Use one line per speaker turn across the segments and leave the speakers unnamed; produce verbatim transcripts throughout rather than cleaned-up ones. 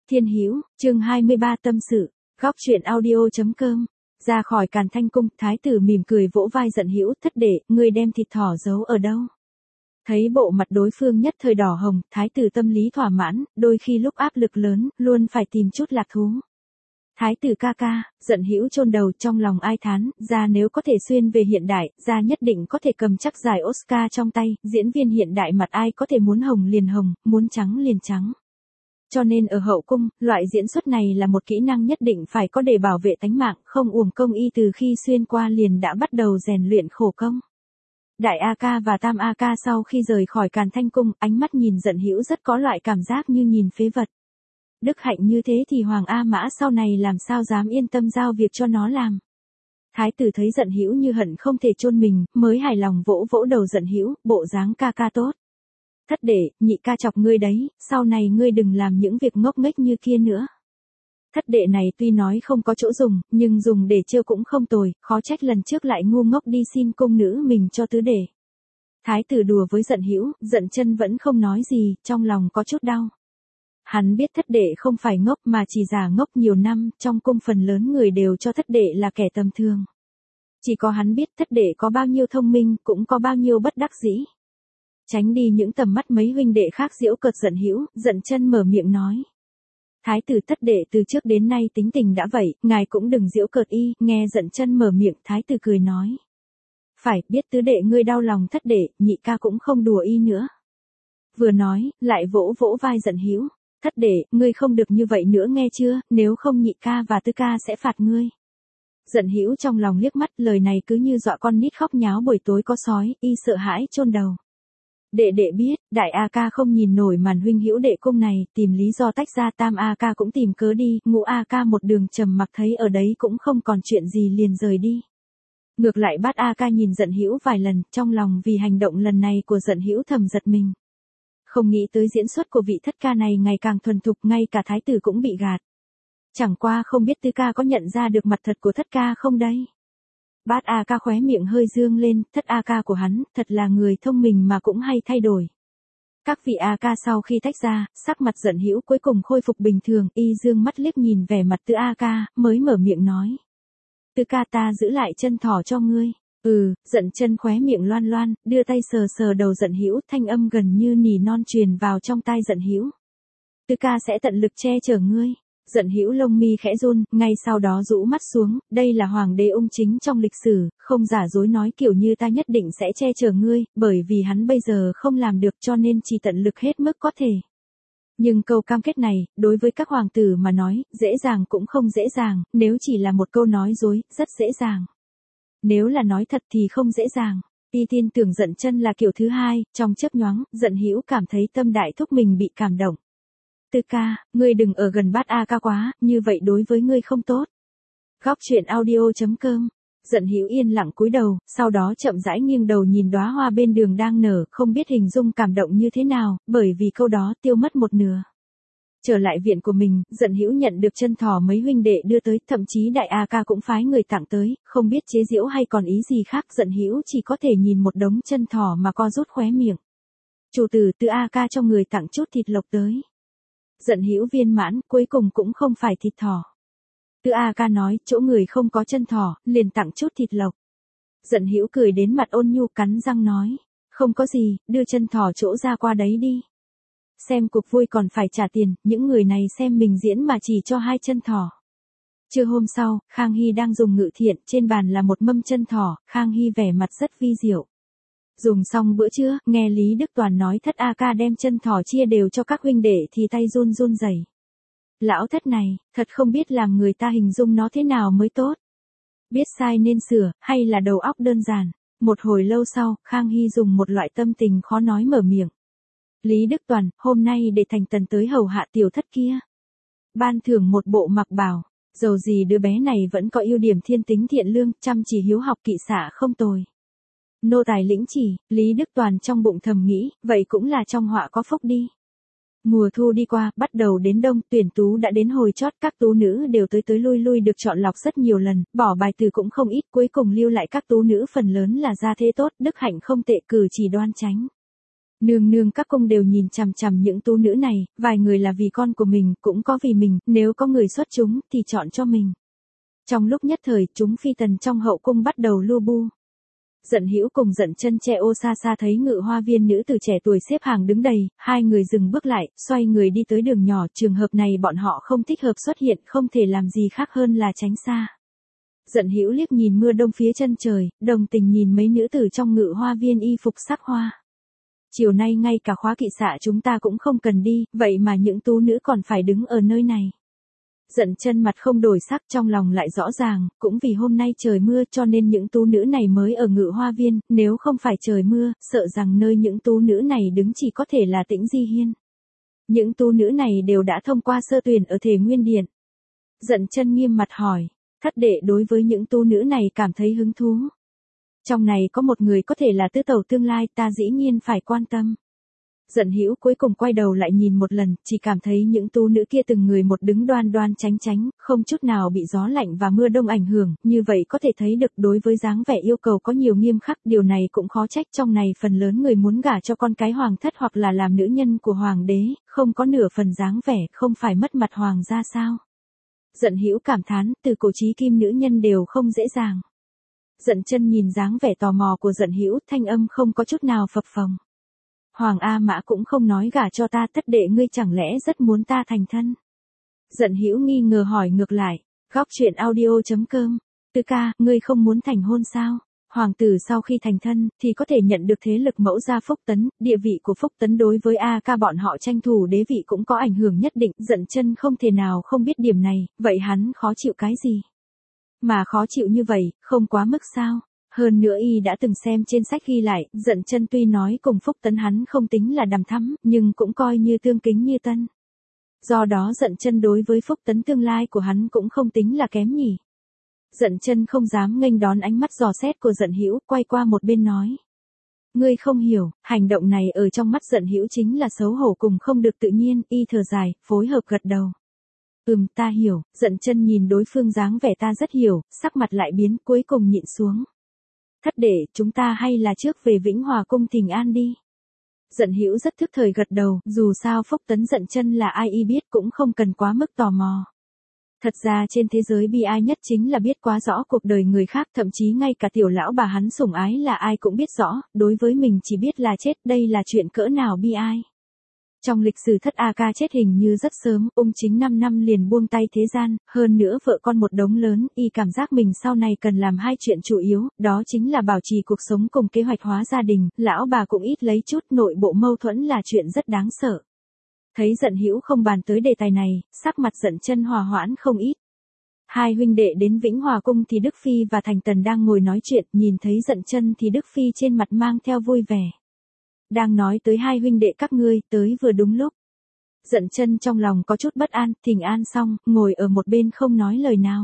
Thiên Hữu, chương hai mươi ba tâm sự, góc truyện audio.com. Ra khỏi Càn Thanh cung, thái tử mỉm cười vỗ vai Dận Hữu, thất đệ, ngươi đem thịt thỏ giấu ở đâu? Thấy bộ mặt đối phương nhất thời đỏ hồng, thái tử tâm lý thỏa mãn, đôi khi lúc áp lực lớn, luôn phải tìm chút lạc thú. Thái tử ca ca, Dận Hữu chôn đầu trong lòng ai thán, ra nếu có thể xuyên về hiện đại, ra nhất định có thể cầm chắc giải Oscar trong tay, diễn viên hiện đại mặt ai có thể muốn hồng liền hồng, muốn trắng liền trắng. Cho nên ở hậu cung, loại diễn xuất này là một kỹ năng nhất định phải có để bảo vệ tánh mạng, không uổng công y từ khi xuyên qua liền đã bắt đầu rèn luyện khổ công. Đại A Ca và Tam A Ca sau khi rời khỏi Càn Thanh cung, ánh mắt nhìn Dận Hữu rất có loại cảm giác như nhìn phế vật. Đức hạnh như thế thì Hoàng A Mã sau này làm sao dám yên tâm giao việc cho nó làm. Thái tử thấy Dận Hữu như hận không thể chôn mình, mới hài lòng vỗ vỗ đầu Dận Hữu, bộ dáng ca ca tốt. Thất đệ, nhị ca chọc ngươi đấy, sau này ngươi đừng làm những việc ngốc nghếch như kia nữa. Thất đệ này tuy nói không có chỗ dùng, nhưng dùng để trêu cũng không tồi, khó trách lần trước lại ngu ngốc đi xin cung nữ mình cho tứ đệ. Thái tử đùa với Dận Hữu, Dận Chân vẫn không nói gì, trong lòng có chút đau. Hắn biết thất đệ không phải ngốc mà chỉ giả ngốc nhiều năm, trong cung phần lớn người đều cho thất đệ là kẻ tầm thường. Chỉ có hắn biết thất đệ có bao nhiêu thông minh, cũng có bao nhiêu bất đắc dĩ. Tránh đi những tầm mắt mấy huynh đệ khác giễu cợt Dận Hữu, Dận Chân mở miệng nói. Thái tử thất đệ từ trước đến nay tính tình đã vậy, ngài cũng đừng giễu cợt y, nghe Dận Chân mở miệng, thái tử cười nói. Phải, biết tứ đệ ngươi đau lòng thất đệ, nhị ca cũng không đùa y nữa. Vừa nói, lại vỗ vỗ vai Dận Hữu, thất đệ, ngươi không được như vậy nữa nghe chưa, nếu không nhị ca và tứ ca sẽ phạt ngươi. Dận Hữu trong lòng liếc mắt, lời này cứ như dọa con nít khóc nháo buổi tối có sói, y sợ hãi chôn đầu. Đệ đệ biết, đại A Ca không nhìn nổi màn huynh hữu đệ cung này, tìm lý do tách ra, Tam A Ca cũng tìm cớ đi, ngũ A Ca một đường trầm mặc thấy ở đấy cũng không còn chuyện gì liền rời đi. Ngược lại Bát A Ca nhìn Dận Hữu vài lần, trong lòng vì hành động lần này của Dận Hữu thầm giật mình. Không nghĩ tới diễn xuất của vị thất ca này ngày càng thuần thục, ngay cả thái tử cũng bị gạt. Chẳng qua không biết tứ ca có nhận ra được mặt thật của thất ca không đây? Bát A Ca khóe miệng hơi dương lên, thất A Ca của hắn, thật là người thông minh mà cũng hay thay đổi. Các vị A Ca sau khi tách ra, sắc mặt Dận Hữu cuối cùng khôi phục bình thường, y dương mắt liếc nhìn vẻ mặt Tứ A Ca, mới mở miệng nói. Tứ ca ta giữ lại chân thỏ cho ngươi. Ừ, Dận Chân khóe miệng loan loan, đưa tay sờ sờ đầu Dận Hữu, thanh âm gần như nỉ non truyền vào trong tai Dận Hữu. Tứ ca sẽ tận lực che chở ngươi. Dận Hữu lông mi khẽ run, ngay sau đó rũ mắt xuống, đây là hoàng đế ung chính trong lịch sử, không giả dối nói kiểu như ta nhất định sẽ che chở ngươi, bởi vì hắn bây giờ không làm được cho nên chỉ tận lực hết mức có thể. Nhưng câu cam kết này, đối với các hoàng tử mà nói, dễ dàng cũng không dễ dàng, nếu chỉ là một câu nói dối, rất dễ dàng. Nếu là nói thật thì không dễ dàng. Y tin tưởng Dận Chân là kiểu thứ hai, trong chớp nhoáng, Dận Hữu cảm thấy tâm đại thúc mình bị cảm động. Tứ ca, ngươi đừng ở gần Bát A Ca quá, như vậy đối với ngươi không tốt. Góc truyện audio.com. Dận Hữu yên lặng cúi đầu, sau đó chậm rãi nghiêng đầu nhìn đóa hoa bên đường đang nở, không biết hình dung cảm động như thế nào, bởi vì câu đó tiêu mất một nửa. Trở lại viện của mình, Dận Hữu nhận được chân thỏ mấy huynh đệ đưa tới, thậm chí đại A Ca cũng phái người tặng tới, không biết chế giễu hay còn ý gì khác, Dận Hữu chỉ có thể nhìn một đống chân thỏ mà co rút khóe miệng. Chủ tử Tứ A Ca cho người tặng chút thịt lộc tới. Dận Hữu viên mãn, cuối cùng cũng không phải thịt thỏ. Tứ A Ca nói, chỗ người không có chân thỏ, liền tặng chút thịt lộc. Dận Hữu cười đến mặt ôn nhu cắn răng nói, không có gì, đưa chân thỏ chỗ ra qua đấy đi. Xem cuộc vui còn phải trả tiền, những người này xem mình diễn mà chỉ cho hai chân thỏ. Trưa hôm sau, Khang Hy đang dùng ngự thiện, trên bàn là một mâm chân thỏ, Khang Hy vẻ mặt rất vi diệu. Dùng xong bữa trưa, nghe Lý Đức Toàn nói thất A Ca đem chân thỏ chia đều cho các huynh đệ thì tay run run rẩy. Lão thất này, thật không biết làm người ta hình dung nó thế nào mới tốt. Biết sai nên sửa, hay là đầu óc đơn giản. Một hồi lâu sau, Khang Hy dùng một loại tâm tình khó nói mở miệng. Lý Đức Toàn, hôm nay để thành tần tới hầu hạ tiểu thất kia. Ban thưởng một bộ mặc bào, dầu gì đứa bé này vẫn có ưu điểm thiên tính thiện lương, chăm chỉ hiếu học kỵ xạ không tồi. Nô tài lĩnh chỉ, Lý Đức Toàn trong bụng thầm nghĩ, vậy cũng là trong họa có phúc đi. Mùa thu đi qua, bắt đầu đến đông, tuyển tú đã đến hồi chót, các tú nữ đều tới tới lui lui được chọn lọc rất nhiều lần, bỏ bài từ cũng không ít, cuối cùng lưu lại các tú nữ phần lớn là gia thế tốt, đức hạnh không tệ, cử chỉ đoan chánh. Nương nương các cung đều nhìn chằm chằm những tú nữ này, vài người là vì con của mình, cũng có vì mình, nếu có người xuất chúng, thì chọn cho mình. Trong lúc nhất thời, chúng phi tần trong hậu cung bắt đầu lu bu. Giận Hữu cùng Giận Chân che ô xa xa thấy Ngự Hoa Viên nữ tử trẻ tuổi xếp hàng đứng đầy, hai người dừng bước lại, xoay người đi tới đường nhỏ, trường hợp này bọn họ không thích hợp xuất hiện, không thể làm gì khác hơn là tránh xa. Giận Hữu liếc nhìn mưa đông phía chân trời, đồng tình nhìn mấy nữ tử trong Ngự Hoa Viên y phục sắc hoa. Chiều nay ngay cả khóa kỵ xạ chúng ta cũng không cần đi, vậy mà những tú nữ còn phải đứng ở nơi này. Giận Chân mặt không đổi sắc, trong lòng lại rõ ràng, cũng vì hôm nay trời mưa cho nên những tú nữ này mới ở Ngự Hoa Viên, nếu không phải trời mưa, sợ rằng nơi những tú nữ này đứng chỉ có thể là Tĩnh Di Hiên. Những tú nữ này đều đã thông qua sơ tuyển ở Thể Nguyên Điện. Giận Chân nghiêm mặt hỏi, thất đệ đối với những tú nữ này cảm thấy hứng thú. Trong này có một người có thể là tứ tẩu tương lai, ta dĩ nhiên phải quan tâm. Giận Hữu cuối cùng quay đầu lại nhìn một lần, chỉ cảm thấy những tú nữ kia từng người một đứng đoan đoan tránh tránh, không chút nào bị gió lạnh và mưa đông ảnh hưởng, như vậy có thể thấy được đối với dáng vẻ yêu cầu có nhiều nghiêm khắc, điều này cũng khó trách trong này phần lớn người muốn gả cho con cái hoàng thất hoặc là làm nữ nhân của hoàng đế, không có nửa phần dáng vẻ, không phải mất mặt hoàng gia sao. Giận Hữu cảm thán, từ cổ chí kim nữ nhân đều không dễ dàng. Giận Chân nhìn dáng vẻ tò mò của Giận Hữu, thanh âm không có chút nào phập phồng. Hoàng A Mã cũng không nói gả cho ta, thất đệ ngươi chẳng lẽ rất muốn ta thành thân? Giận Hữu nghi ngờ hỏi ngược lại, góc truyện audio chấm com, Tư ca, ngươi không muốn thành hôn sao? Hoàng tử sau khi thành thân, thì có thể nhận được thế lực mẫu gia Phúc Tấn, địa vị của Phúc Tấn đối với A ca bọn họ tranh thủ đế vị cũng có ảnh hưởng nhất định, Giận Chân không thể nào không biết điểm này, vậy hắn khó chịu cái gì? Mà khó chịu như vậy, không quá mức sao? Hơn nữa y đã từng xem trên sách ghi lại, Giận Chân tuy nói cùng Phúc Tấn hắn không tính là đằm thắm, nhưng cũng coi như tương kính như tân. Do đó Giận Chân đối với Phúc Tấn tương lai của hắn cũng không tính là kém nhỉ. Giận Chân không dám nghênh đón ánh mắt dò xét của Giận Hữu, quay qua một bên nói. Ngươi không hiểu, hành động này ở trong mắt Giận Hữu chính là xấu hổ cùng không được tự nhiên, y thở dài, phối hợp gật đầu. Ừm, ta hiểu. Giận Chân nhìn đối phương dáng vẻ ta rất hiểu, sắc mặt lại biến, cuối cùng nhịn xuống. Thất đệ, chúng ta hay là trước về Vĩnh Hòa cung thỉnh an đi. Giận Hữu rất thức thời gật đầu, dù sao Phúc Tấn Giận Chân là ai y biết cũng không cần quá mức tò mò. Thật ra trên thế giới bi ai nhất chính là biết quá rõ cuộc đời người khác, thậm chí ngay cả tiểu lão bà hắn sủng ái là ai cũng biết rõ, đối với mình chỉ biết là chết, đây là chuyện cỡ nào bi ai. Trong lịch sử thất A ca chết hình như rất sớm, ung chính năm năm liền buông tay thế gian, hơn nữa vợ con một đống lớn, y cảm giác mình sau này cần làm hai chuyện chủ yếu, đó chính là bảo trì cuộc sống cùng kế hoạch hóa gia đình, lão bà cũng ít lấy chút, nội bộ mâu thuẫn là chuyện rất đáng sợ. Thấy Giận Hữu không bàn tới đề tài này, sắc mặt Giận Chân hòa hoãn không ít. Hai huynh đệ đến Vĩnh Hòa cung thì Đức Phi và Thành Tần đang ngồi nói chuyện, nhìn thấy Giận Chân thì Đức Phi trên mặt mang theo vui vẻ. Đang nói tới hai huynh đệ các ngươi, tới vừa đúng lúc. Giận Chân trong lòng có chút bất an, thỉnh an xong, ngồi ở một bên không nói lời nào.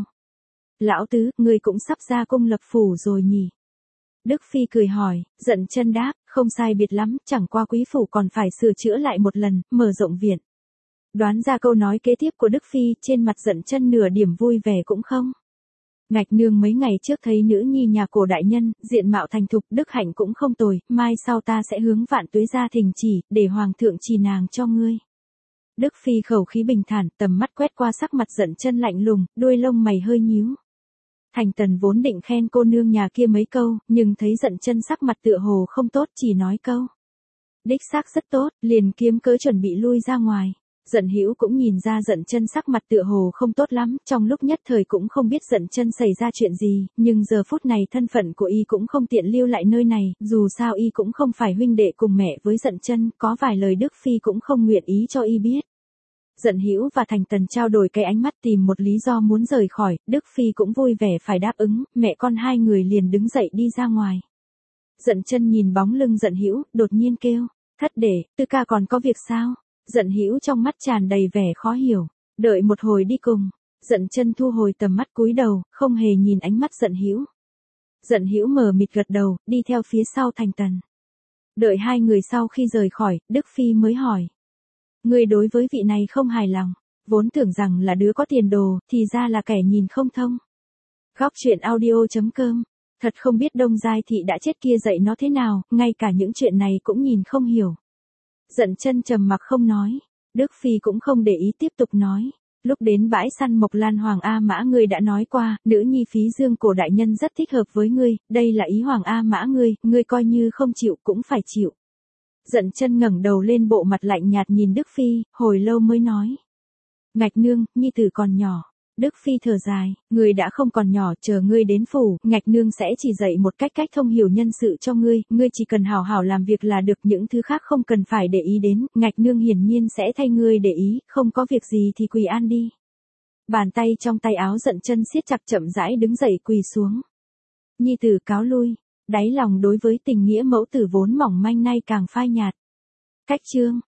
Lão tứ, ngươi cũng sắp ra cung lập phủ rồi nhỉ? Đức Phi cười hỏi, Giận Chân đáp, không sai biệt lắm, chẳng qua quý phủ còn phải sửa chữa lại một lần, mở rộng viện. Đoán ra câu nói kế tiếp của Đức Phi, trên mặt Giận Chân nửa điểm vui vẻ cũng không. Ngạch nương mấy ngày trước thấy nữ nhi nhà cổ đại nhân, diện mạo thành thục, đức hạnh cũng không tồi, mai sau ta sẽ hướng Vạn Tuế gia thỉnh chỉ, để hoàng thượng trì nàng cho ngươi. Đức Phi khẩu khí bình thản, tầm mắt quét qua sắc mặt Giận Chân lạnh lùng, đuôi lông mày hơi nhíu. Thành Tần vốn định khen cô nương nhà kia mấy câu, nhưng thấy Giận Chân sắc mặt tựa hồ không tốt, chỉ nói câu. Đích xác rất tốt, liền kiếm cớ chuẩn bị lui ra ngoài. Giận Hữu cũng nhìn ra Giận Chân sắc mặt tựa hồ không tốt lắm, trong lúc nhất thời cũng không biết Giận Chân xảy ra chuyện gì, nhưng giờ phút này thân phận của y cũng không tiện lưu lại nơi này, dù sao y cũng không phải huynh đệ cùng mẹ với Giận Chân, có vài lời Đức Phi cũng không nguyện ý cho y biết. Giận Hữu và Thành Tần trao đổi cái ánh mắt tìm một lý do muốn rời khỏi, Đức Phi cũng vui vẻ phải đáp ứng, mẹ con hai người liền đứng dậy đi ra ngoài. Giận Chân nhìn bóng lưng Giận Hữu, đột nhiên kêu, thất đệ, Tư ca còn có việc sao? Giận Hữu trong mắt tràn đầy vẻ khó hiểu, đợi một hồi đi cùng. Giận Chân thu hồi tầm mắt cúi đầu, không hề nhìn ánh mắt Giận Hữu. Giận Hữu mờ mịt gật đầu, đi theo phía sau Thành Tần. Đợi hai người sau khi rời khỏi, Đức Phi mới hỏi. Người đối với vị này không hài lòng, vốn tưởng rằng là đứa có tiền đồ, thì ra là kẻ nhìn không thông. Góc truyện audio chấm com, thật không biết Đông Giai Thị đã chết kia dạy nó thế nào, ngay cả những chuyện này cũng nhìn không hiểu. Dận chân trầm mặc không nói. Đức Phi cũng không để ý tiếp tục nói. Lúc đến bãi săn Mộc Lan Hoàng A Mã ngươi đã nói qua, nữ nhi Phí Dương cổ đại nhân rất thích hợp với ngươi, đây là ý Hoàng A Mã ngươi, ngươi coi như không chịu cũng phải chịu. Dận chân ngẩng đầu lên bộ mặt lạnh nhạt nhìn Đức Phi, hồi lâu mới nói. Ngạch nương, nhi tử còn nhỏ. Đức Phi thở dài, ngươi đã không còn nhỏ, chờ ngươi đến phủ, Ngạch nương sẽ chỉ dạy một cách cách thông hiểu nhân sự cho ngươi, ngươi chỉ cần hảo hảo làm việc là được, những thứ khác không cần phải để ý đến, Ngạch nương hiển nhiên sẽ thay ngươi để ý, không có việc gì thì quỳ an đi. Bàn tay trong tay áo Dận chân siết chặt, chậm rãi đứng dậy quỳ xuống. Nhi tử cáo lui, đáy lòng đối với tình nghĩa mẫu tử vốn mỏng manh nay càng phai nhạt. Cách chương